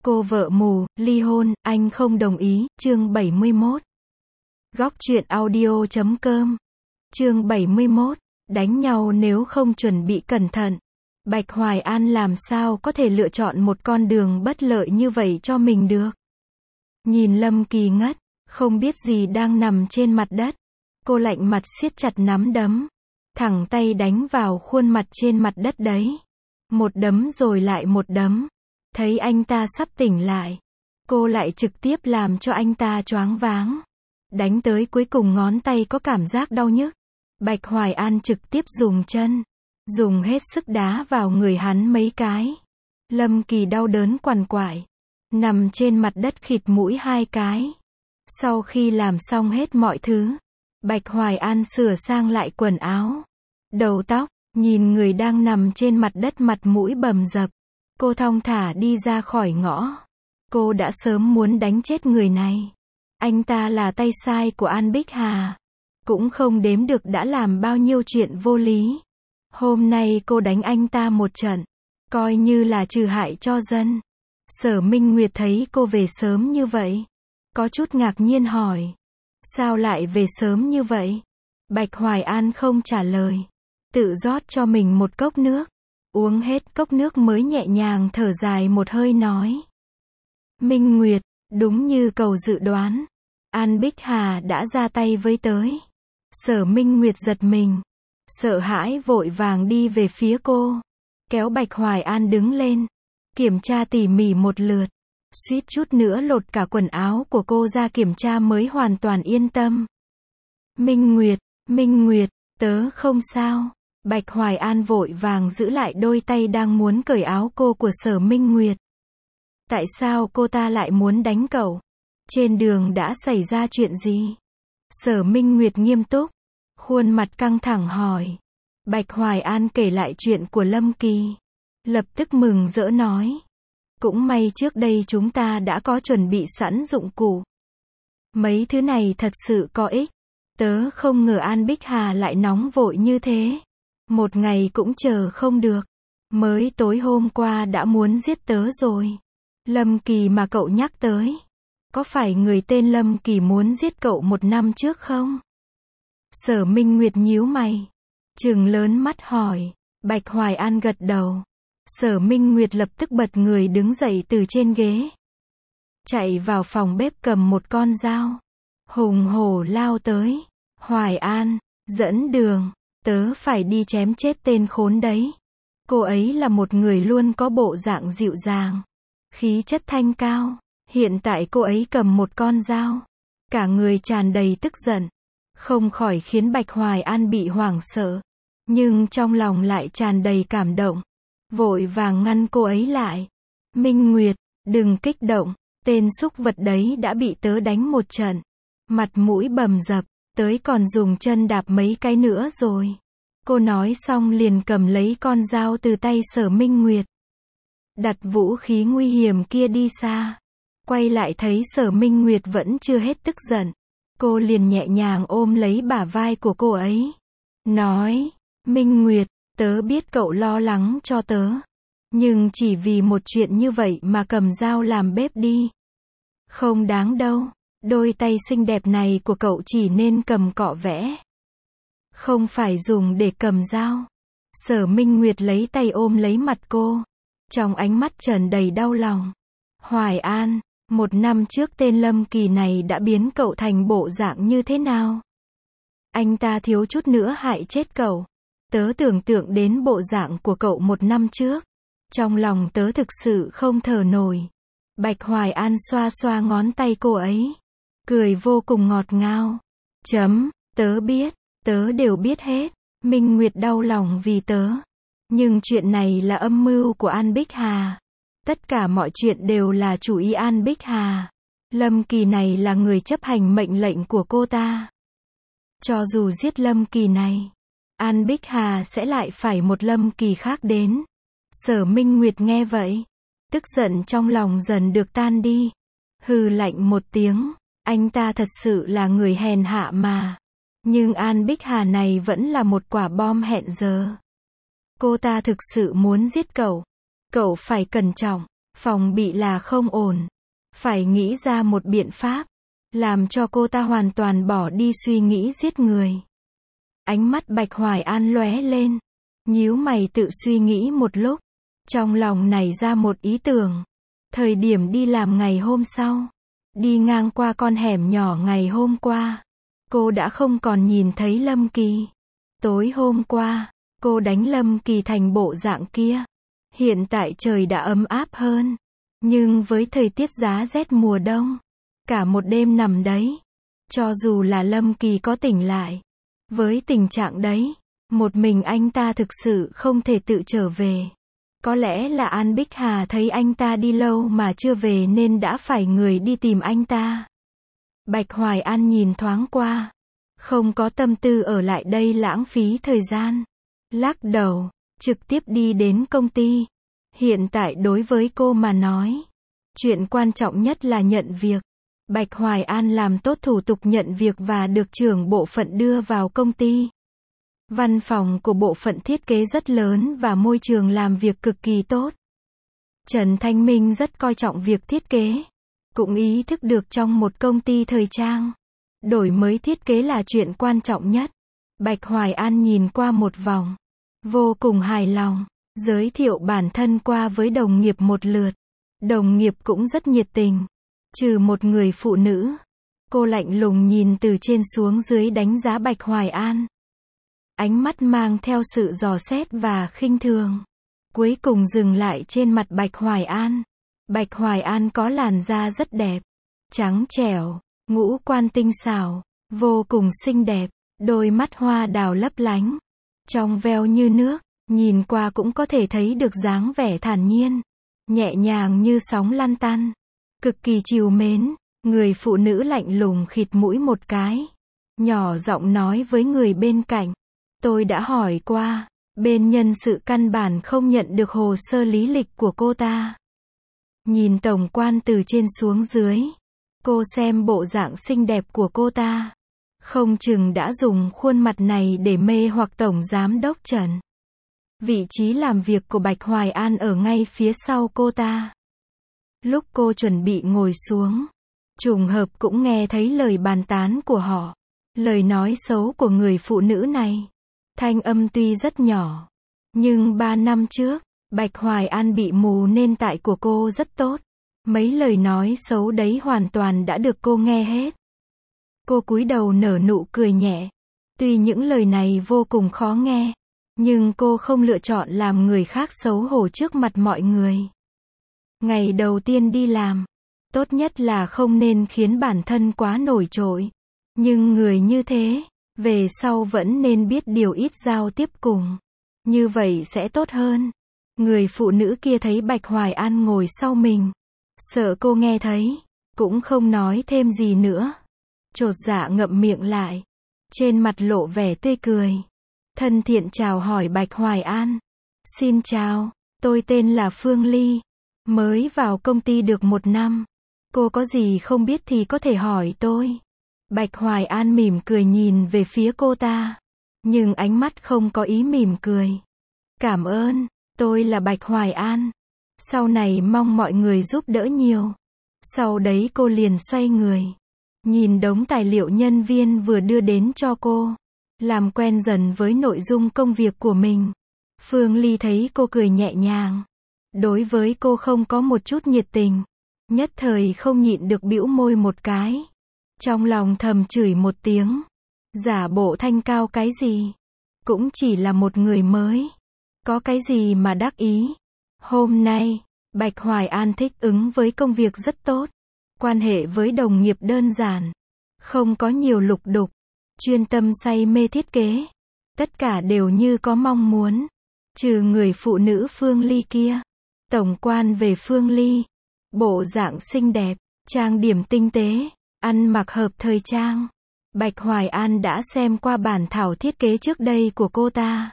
Cô vợ mù, ly hôn, anh không đồng ý, chương 71. Góc truyện audio.com. Chương 71. Đánh nhau nếu không chuẩn bị cẩn thận. Bạch Hoài An làm sao có thể lựa chọn một con đường bất lợi như vậy cho mình được. Nhìn Lâm Kỳ ngất, không biết gì đang nằm trên mặt đất. Cô lạnh mặt siết chặt nắm đấm. Thẳng tay đánh vào khuôn mặt trên mặt đất đấy. Một đấm rồi lại một đấm. Thấy anh ta sắp tỉnh lại, cô lại trực tiếp làm cho anh ta choáng váng. Đánh tới cuối cùng ngón tay có cảm giác đau nhức. Bạch Hoài An trực tiếp dùng chân, dùng hết sức đá vào người hắn mấy cái. Lâm Kỳ đau đớn quằn quại, nằm trên mặt đất khịt mũi hai cái. Sau khi làm xong hết mọi thứ, Bạch Hoài An sửa sang lại quần áo, đầu tóc, nhìn người đang nằm trên mặt đất mặt mũi bầm dập. Cô thong thả đi ra khỏi ngõ. Cô đã sớm muốn đánh chết người này. Anh ta là tay sai của An Bích Hà. Cũng không đếm được đã làm bao nhiêu chuyện vô lý. Hôm nay cô đánh anh ta một trận, coi như là trừ hại cho dân. Sở Minh Nguyệt thấy cô về sớm như vậy, có chút ngạc nhiên hỏi. Sao lại về sớm như vậy? Bạch Hoài An không trả lời. Tự rót cho mình một cốc nước. Uống hết cốc nước mới nhẹ nhàng thở dài một hơi nói. Minh Nguyệt, đúng như cậu dự đoán. An Bích Hà đã ra tay với tới. Sở Minh Nguyệt giật mình. Sợ hãi vội vàng đi về phía cô. Kéo Bạch Hoài An đứng lên. Kiểm tra tỉ mỉ một lượt. Suýt chút nữa lột cả quần áo của cô ra kiểm tra mới hoàn toàn yên tâm. Minh Nguyệt, tớ không sao. Bạch Hoài An vội vàng giữ lại đôi tay đang muốn cởi áo cô của Sở Minh Nguyệt. Tại sao cô ta lại muốn đánh cậu? Trên đường đã xảy ra chuyện gì? Sở Minh Nguyệt nghiêm túc, khuôn mặt căng thẳng hỏi. Bạch Hoài An kể lại chuyện của Lâm Kỳ. Lập tức mừng rỡ nói. Cũng may trước đây chúng ta đã có chuẩn bị sẵn dụng cụ. Mấy thứ này thật sự có ích. Tớ không ngờ An Bích Hà lại nóng vội như thế. Một ngày cũng chờ không được. Mới tối hôm qua đã muốn giết tớ rồi. Lâm Kỳ mà cậu nhắc tới. Có phải người tên Lâm Kỳ muốn giết cậu một năm trước không? Sở Minh Nguyệt nhíu mày, trừng lớn mắt hỏi. Bạch Hoài An gật đầu. Sở Minh Nguyệt lập tức bật người đứng dậy từ trên ghế. Chạy vào phòng bếp cầm một con dao. Hùng hổ lao tới. Hoài An, dẫn đường. Tớ phải đi chém chết tên khốn đấy. Cô ấy là một người luôn có bộ dạng dịu dàng, khí chất thanh cao. Hiện tại cô ấy cầm một con dao, cả người tràn đầy tức giận. Không khỏi khiến Bạch Hoài An bị hoảng sợ. Nhưng trong lòng lại tràn đầy cảm động. Vội vàng ngăn cô ấy lại. Minh Nguyệt, đừng kích động. Tên súc vật đấy đã bị tớ đánh một trận. Mặt mũi bầm dập. Tới còn dùng chân đạp mấy cái nữa rồi. Cô nói xong liền cầm lấy con dao từ tay Sở Minh Nguyệt. Đặt vũ khí nguy hiểm kia đi xa. Quay lại thấy Sở Minh Nguyệt vẫn chưa hết tức giận. Cô liền nhẹ nhàng ôm lấy bả vai của cô ấy. Nói, Minh Nguyệt, tớ biết cậu lo lắng cho tớ. Nhưng chỉ vì một chuyện như vậy mà cầm dao làm bếp đi. Không đáng đâu. Đôi tay xinh đẹp này của cậu chỉ nên cầm cọ vẽ. Không phải dùng để cầm dao. Sở Minh Nguyệt lấy tay ôm lấy mặt cô. Trong ánh mắt tràn đầy đau lòng. Hoài An, một năm trước tên Lâm Kỳ này đã biến cậu thành bộ dạng như thế nào? Anh ta thiếu chút nữa hại chết cậu. Tớ tưởng tượng đến bộ dạng của cậu một năm trước. Trong lòng tớ thực sự không thở nổi. Bạch Hoài An xoa xoa ngón tay cô ấy. Cười vô cùng ngọt ngào. Tớ biết, tớ đều biết hết. Minh Nguyệt đau lòng vì tớ. Nhưng chuyện này là âm mưu của An Bích Hà. Tất cả mọi chuyện đều là chủ ý An Bích Hà. Lâm Kỳ này là người chấp hành mệnh lệnh của cô ta. Cho dù giết Lâm Kỳ này, An Bích Hà sẽ lại phải một Lâm Kỳ khác đến. Sở Minh Nguyệt nghe vậy, tức giận trong lòng dần được tan đi. Hừ lạnh một tiếng. Anh ta thật sự là người hèn hạ mà. Nhưng An Bích Hà này vẫn là một quả bom hẹn giờ. Cô ta thực sự muốn giết cậu. Cậu phải cẩn trọng. Phòng bị là không ổn. Phải nghĩ ra một biện pháp, làm cho cô ta hoàn toàn bỏ đi suy nghĩ giết người. Ánh mắt Bạch Hoài An lóe lên, nhíu mày tự suy nghĩ một lúc, trong lòng nảy ra một ý tưởng. Thời điểm đi làm ngày hôm sau, đi ngang qua con hẻm nhỏ ngày hôm qua, cô đã không còn nhìn thấy Lâm Kỳ. Tối hôm qua, cô đánh Lâm Kỳ thành bộ dạng kia. Hiện tại trời đã ấm áp hơn, nhưng với thời tiết giá rét mùa đông, cả một đêm nằm đấy, cho dù là Lâm Kỳ có tỉnh lại, với tình trạng đấy, một mình anh ta thực sự không thể tự trở về. Có lẽ là An Bích Hà thấy anh ta đi lâu mà chưa về nên đã phải người đi tìm anh ta. Bạch Hoài An nhìn thoáng qua, không có tâm tư ở lại đây lãng phí thời gian. Lắc đầu, trực tiếp đi đến công ty. Hiện tại đối với cô mà nói, chuyện quan trọng nhất là nhận việc. Bạch Hoài An làm tốt thủ tục nhận việc và được trưởng bộ phận đưa vào công ty. Văn phòng của bộ phận thiết kế rất lớn và môi trường làm việc cực kỳ tốt. Trần Thanh Minh rất coi trọng việc thiết kế, cũng ý thức được trong một công ty thời trang, đổi mới thiết kế là chuyện quan trọng nhất. Bạch Hoài An nhìn qua một vòng, vô cùng hài lòng, giới thiệu bản thân qua với đồng nghiệp một lượt. Đồng nghiệp cũng rất nhiệt tình, trừ một người phụ nữ. Cô lạnh lùng nhìn từ trên xuống dưới đánh giá Bạch Hoài An. Ánh mắt mang theo sự dò xét và khinh thường. Cuối cùng dừng lại trên mặt Bạch Hoài An. Bạch Hoài An có làn da rất đẹp, trắng trẻo, ngũ quan tinh xảo, vô cùng xinh đẹp, đôi mắt hoa đào lấp lánh, trong veo như nước, nhìn qua cũng có thể thấy được dáng vẻ thản nhiên, nhẹ nhàng như sóng lăn tăn, cực kỳ trìu mến. Người phụ nữ lạnh lùng khịt mũi một cái, nhỏ giọng nói với người bên cạnh, tôi đã hỏi qua, bên nhân sự căn bản không nhận được hồ sơ lý lịch của cô ta. Nhìn tổng quan từ trên xuống dưới, cô xem bộ dạng xinh đẹp của cô ta, không chừng đã dùng khuôn mặt này để mê hoặc tổng giám đốc Trần. Vị trí làm việc của Bạch Hoài An ở ngay phía sau cô ta. Lúc cô chuẩn bị ngồi xuống, trùng hợp cũng nghe thấy lời bàn tán của họ. Lời nói xấu của người phụ nữ này. Thanh âm tuy rất nhỏ, nhưng 3 năm trước, Bạch Hoài An bị mù nên tại của cô rất tốt. Mấy lời nói xấu đấy hoàn toàn đã được cô nghe hết. Cô cúi đầu nở nụ cười nhẹ. Tuy những lời này vô cùng khó nghe, nhưng cô không lựa chọn làm người khác xấu hổ trước mặt mọi người. Ngày đầu tiên đi làm, tốt nhất là không nên khiến bản thân quá nổi trội. Nhưng người như thế, về sau vẫn nên biết điều ít giao tiếp cùng. Như vậy sẽ tốt hơn. Người phụ nữ kia thấy Bạch Hoài An ngồi sau mình, sợ cô nghe thấy, cũng không nói thêm gì nữa. Chột dạ ngậm miệng lại, trên mặt lộ vẻ tươi cười. Thân thiện chào hỏi Bạch Hoài An. Xin chào, tôi tên là Phương Ly, mới vào công ty được 1 năm. Cô có gì không biết thì có thể hỏi tôi. Bạch Hoài An mỉm cười nhìn về phía cô ta, nhưng ánh mắt không có ý mỉm cười. Cảm ơn, tôi là Bạch Hoài An. Sau này mong mọi người giúp đỡ nhiều. Sau đấy cô liền xoay người, nhìn đống tài liệu nhân viên vừa đưa đến cho cô, làm quen dần với nội dung công việc của mình. Phương Ly thấy cô cười nhẹ nhàng, đối với cô không có một chút nhiệt tình, nhất thời không nhịn được bĩu môi một cái. Trong lòng thầm chửi một tiếng, giả bộ thanh cao cái gì, cũng chỉ là một người mới, có cái gì mà đắc ý. Hôm nay, Bạch Hoài An thích ứng với công việc rất tốt, quan hệ với đồng nghiệp đơn giản, không có nhiều lục đục, chuyên tâm say mê thiết kế, tất cả đều như có mong muốn, trừ người phụ nữ Phương Ly kia. Tổng quan về Phương Ly, bộ dạng xinh đẹp, trang điểm tinh tế, ăn mặc hợp thời trang. Bạch Hoài An đã xem qua bản thảo thiết kế trước đây của cô ta,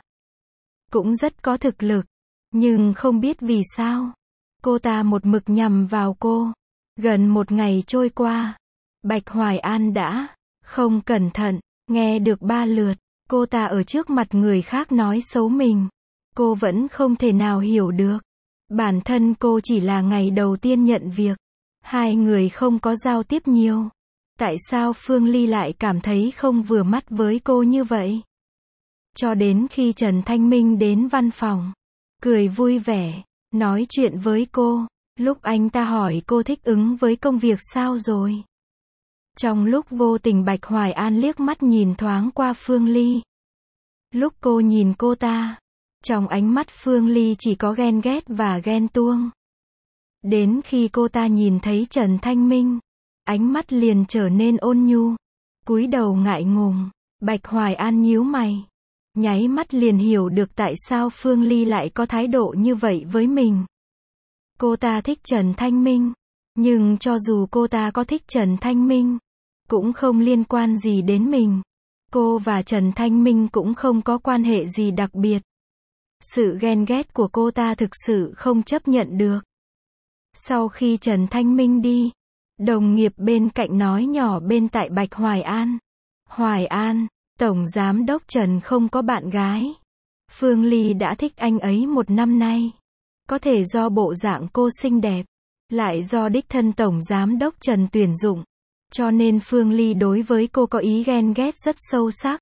cũng rất có thực lực, nhưng không biết vì sao, cô ta một mực nhằm vào cô. Gần 1 ngày trôi qua, Bạch Hoài An đã không cẩn thận nghe được 3 lượt cô ta ở trước mặt người khác nói xấu mình. Cô vẫn không thể nào hiểu được, Bản thân cô chỉ là ngày đầu tiên nhận việc. Hai người không có giao tiếp nhiều. Tại sao Phương Ly lại cảm thấy không vừa mắt với cô như vậy? Cho đến khi Trần Thanh Minh đến văn phòng, cười vui vẻ, nói chuyện với cô. Lúc anh ta hỏi cô thích ứng với công việc sao rồi. Trong lúc vô tình Bạch Hoài An liếc mắt nhìn thoáng qua Phương Ly. Lúc cô nhìn cô ta, trong ánh mắt Phương Ly chỉ có ghen ghét và ghen tuông. Đến khi cô ta nhìn thấy Trần Thanh Minh, ánh mắt liền trở nên ôn nhu, cúi đầu ngại ngùng. Bạch Hoài An nhíu mày, nháy mắt liền hiểu được tại sao Phương Ly lại có thái độ như vậy với mình. Cô ta thích Trần Thanh Minh, nhưng cho dù cô ta có thích Trần Thanh Minh, cũng không liên quan gì đến mình. Cô và Trần Thanh Minh cũng không có quan hệ gì đặc biệt. Sự ghen ghét của cô ta thực sự không chấp nhận được. Sau khi Trần Thanh Minh đi, đồng nghiệp bên cạnh nói nhỏ bên tai Bạch Hoài An. Hoài An, Tổng Giám đốc Trần không có bạn gái. Phương Ly đã thích anh ấy 1 năm nay. Có thể do bộ dạng cô xinh đẹp, lại do đích thân Tổng Giám đốc Trần tuyển dụng. Cho nên Phương Ly đối với cô có ý ghen ghét rất sâu sắc.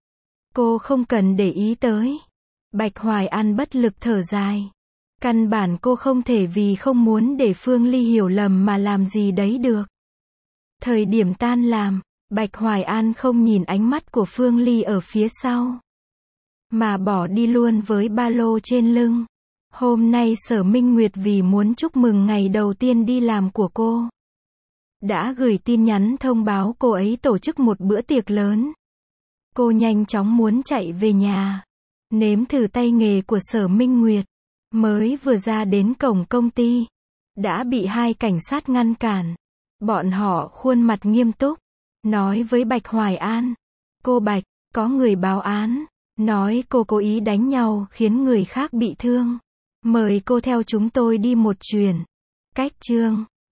Cô không cần để ý tới. Bạch Hoài An bất lực thở dài. Căn bản cô không thể vì không muốn để Phương Ly hiểu lầm mà làm gì đấy được. Thời điểm tan làm, Bạch Hoài An không nhìn ánh mắt của Phương Ly ở phía sau, mà bỏ đi luôn với ba lô trên lưng. Hôm nay Sở Minh Nguyệt vì muốn chúc mừng ngày đầu tiên đi làm của cô, đã gửi tin nhắn thông báo cô ấy tổ chức một bữa tiệc lớn. Cô nhanh chóng muốn chạy về nhà, nếm thử tay nghề của Sở Minh Nguyệt. Mới vừa ra đến cổng công ty, đã bị 2 cảnh sát ngăn cản. Bọn họ khuôn mặt nghiêm túc, nói với Bạch Hoài An. Cô Bạch, có người báo án, nói cô cố ý đánh nhau khiến người khác bị thương. Mời cô theo chúng tôi đi một chuyến. Cách Trương